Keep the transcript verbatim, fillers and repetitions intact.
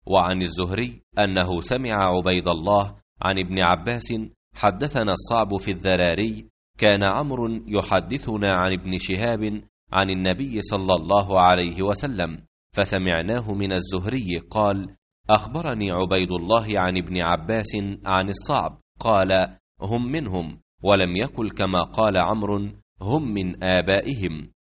وعن الزهري أنه سمع عبيد الله عن ابن عباس: حدثنا الصعب في الذراري: كان عمرو يحدثنا عن ابن شهاب عن النبي صلى الله عليه وسلم، فسمعناه من الزهري قال: أخبرني عبيد الله عن ابن عباس عن الصعب قال: هم منهم، ولم يقل كما قال عمرو: هم من آبائهم.